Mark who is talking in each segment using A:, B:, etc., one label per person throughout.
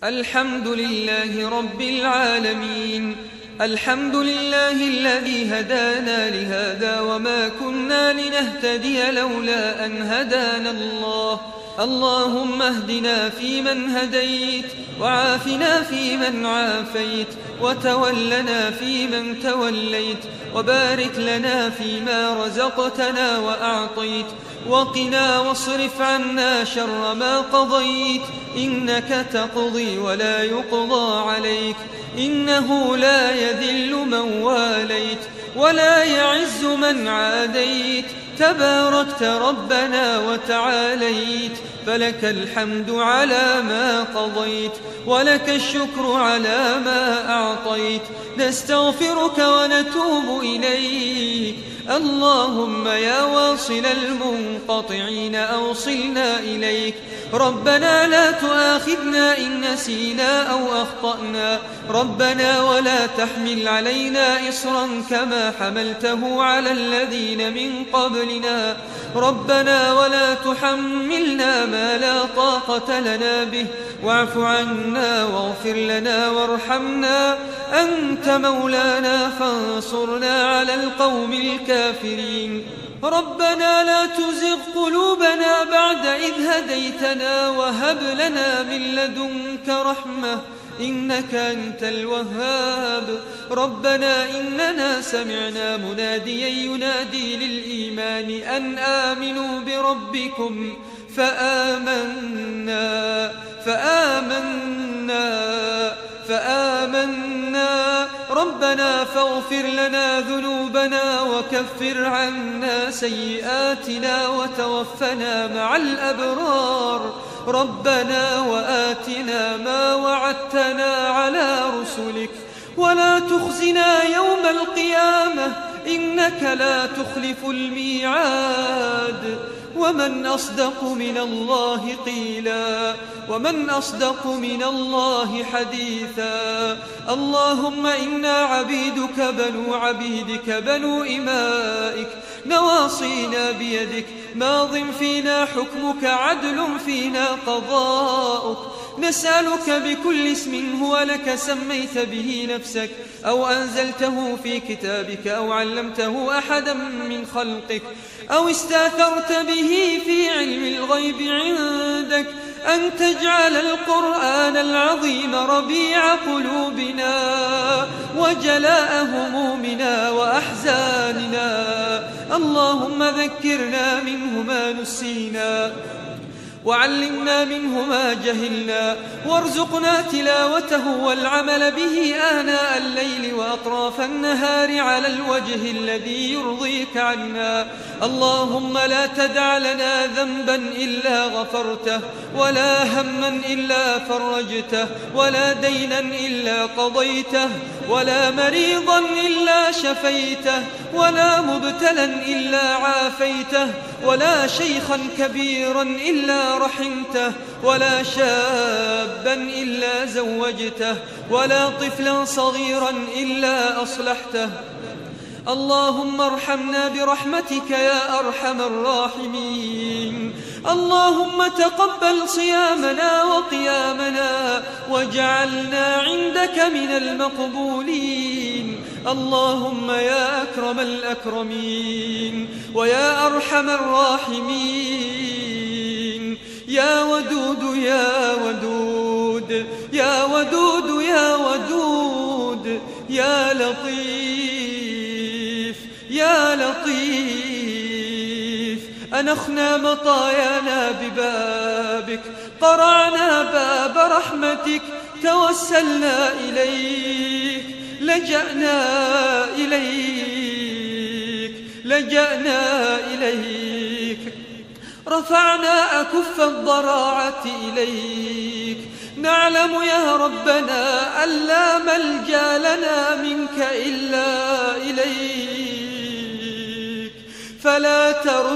A: الحمد لله رب العالمين. الحمد لله الذي هدانا لهذا وما كنا لنهتدي لولا أن هدانا الله. اللهم اهدنا فيمن هديت، وعافنا فيمن عافيت، وتولنا فيمن توليت، وبارك لنا فيما رزقتنا وأعطيت، وقنا واصرف عنا شر ما قضيت، إنك تقضي ولا يقضى عليك، إنه لا يذل من واليت ولا يعز من عاديت، تباركت ربنا وتعاليت، فلك الحمد على ما قضيت ولك الشكر على ما أعطيت. نستغفرك ونتوب إليك، اللهم يا واصل المنقطعين أوصلنا إليك. ربنا لا تؤاخذنا إن نسينا أو أخطأنا، ربنا ولا تحمل علينا إصرا كما حملته على الذين من قبلنا، ربنا ولا تحملنا ما لا طاقة لنا به، واعف عنا واغفر لنا وارحمنا، أنت مولانا فانصرنا على القوم الكافرين. ربنا لا تزغ قلوبنا بعد إذ هديتنا وهب لنا من لدنك رحمة إنك أنت الوهاب. ربنا إننا سمعنا مناديا ينادي للإيمان أن آمنوا بربكم فآمنا ربنا فاغفر لنا ذنوبنا وكفر عنا سيئاتنا وتوفنا مع الأبرار. ربنا وآتنا ما وعدتنا على رسلك ولا تخزنا يوم القيامة إنك لا تخلف الميعاد. ومن أصدق من الله قيلا، ومن أصدق من الله حديثا. اللهم إنا عبيدك بنو عبيدك بنو إمائك، نواصينا بيدك، ماض فينا حكمك، عدل فينا قضاؤك. نسألك بكل اسم هو لك سميت به نفسك أو أنزلته في كتابك أو علمته أحدا من خلقك أو استأثرت به في علم الغيب عندك أن تجعل القرآن العظيم ربيع قلوبنا وجلاء همومنا وأحزاننا. اللهم ذكرنا منه ما نسينا وعلمنا منه ما جهلنا، وارزقنا تلاوته والعمل به آناء الليل وأطراف النهار على الوجه الذي يرضيك عنا. اللهم لا تدع لنا ذنبا إلا غفرته، ولا هما إلا فرجته، ولا دينا إلا قضيته، ولا مريضا إلا شفيته، ولا مبتلا إلا عافيته، ولا شيخا كبيرا إلا رحمته، ولا شابا إلا زوجته، ولا طفلا صغيرا إلا أصلحته. اللهم ارحمنا برحمتك يا أرحم الراحمين. اللهم تقبل صيامنا وقيامنا واجعلنا عندك من المقبولين. اللهم يا أكرم الأكرمين ويا أرحم الراحمين، يا ودود يا ودود يا ودود يا ودود، يا لطيف يا لطيف. أنخنا مطايانا ببابك، قرعنا باب رحمتك، توسلنا إليك، لجأنا إليك، رفعنا أكف الضراعة إليك. نعلم يا ربنا أن لا ملجأ لنا منك إلا إليك، فلا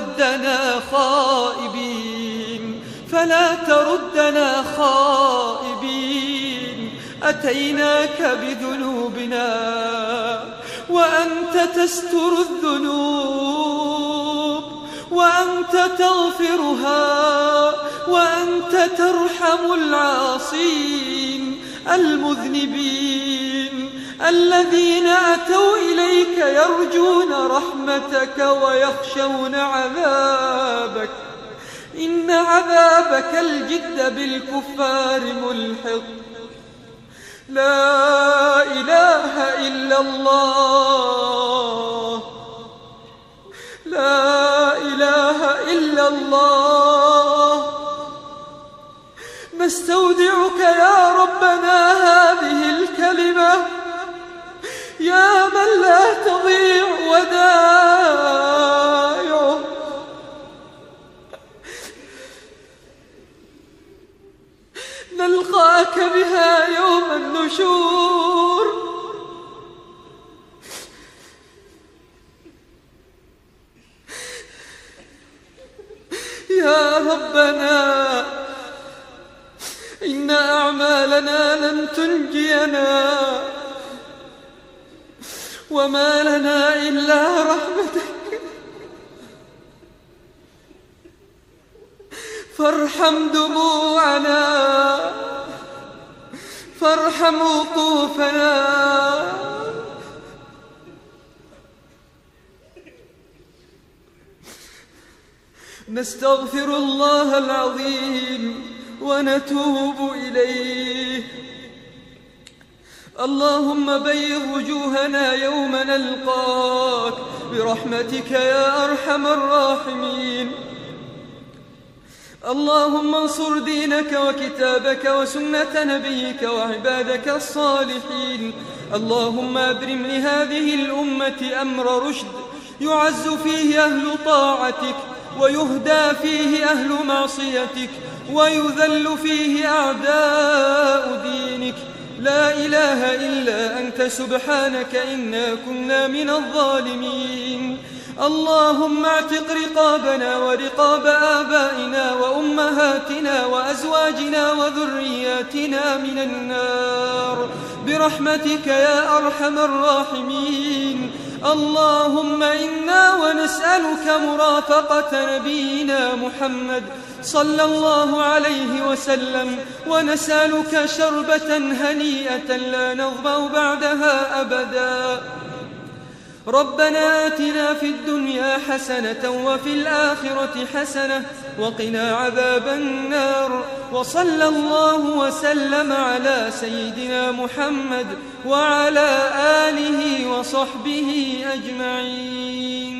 A: تردنا خائبين. أتيناك بذنوبنا وأنت تستر الذنوب، وأنت تغفرها، وأنت ترحم العاصين. المذنبين الذين أتوا إليك يرجون رحمتك ويخشون عذابك، إن عذابك الجد بالكفار ملحق. لا إله إلا الله، لا إله إلا الله. نستودعك يا ربنا هذه الكلمة يا من لا تضيع ودائعه، نلقاك بها يوم النشور. يا ربنا إن أعمالنا لن تنجينا، وما لنا إلا رحمتك، فارحم دموعنا، فارحم وقوفنا. نستغفر الله العظيم ونتوب إليه. اللهم بيض وجوهنا يوم نلقاك برحمتك يا أرحم الراحمين. اللهم انصر دينك وكتابك وسنة نبيك وعبادك الصالحين. اللهم أبرم لهذه الأمة أمر رشد يعز فيه أهل طاعتك ويهدى فيه أهل معصيتك ويذل فيه أعداء دينك. لا إله إلا أنت سبحانك إنا كنا من الظالمين. اللهم اعتق رقابنا ورقاب آبائنا وأمهاتنا وأزواجنا وذرياتنا من النار برحمتك يا أرحم الراحمين. اللهم إنا ونسألك مرافقة نبينا محمد صلى الله عليه وسلم، ونسألك شربة هنيئة لا نظمأ بعدها أبدا. ربنا آتنا في الدنيا حسنة وفي الآخرة حسنة وقنا عذاب النار. وصلى الله وسلم على سيدنا محمد وعلى آله وصحبه أجمعين.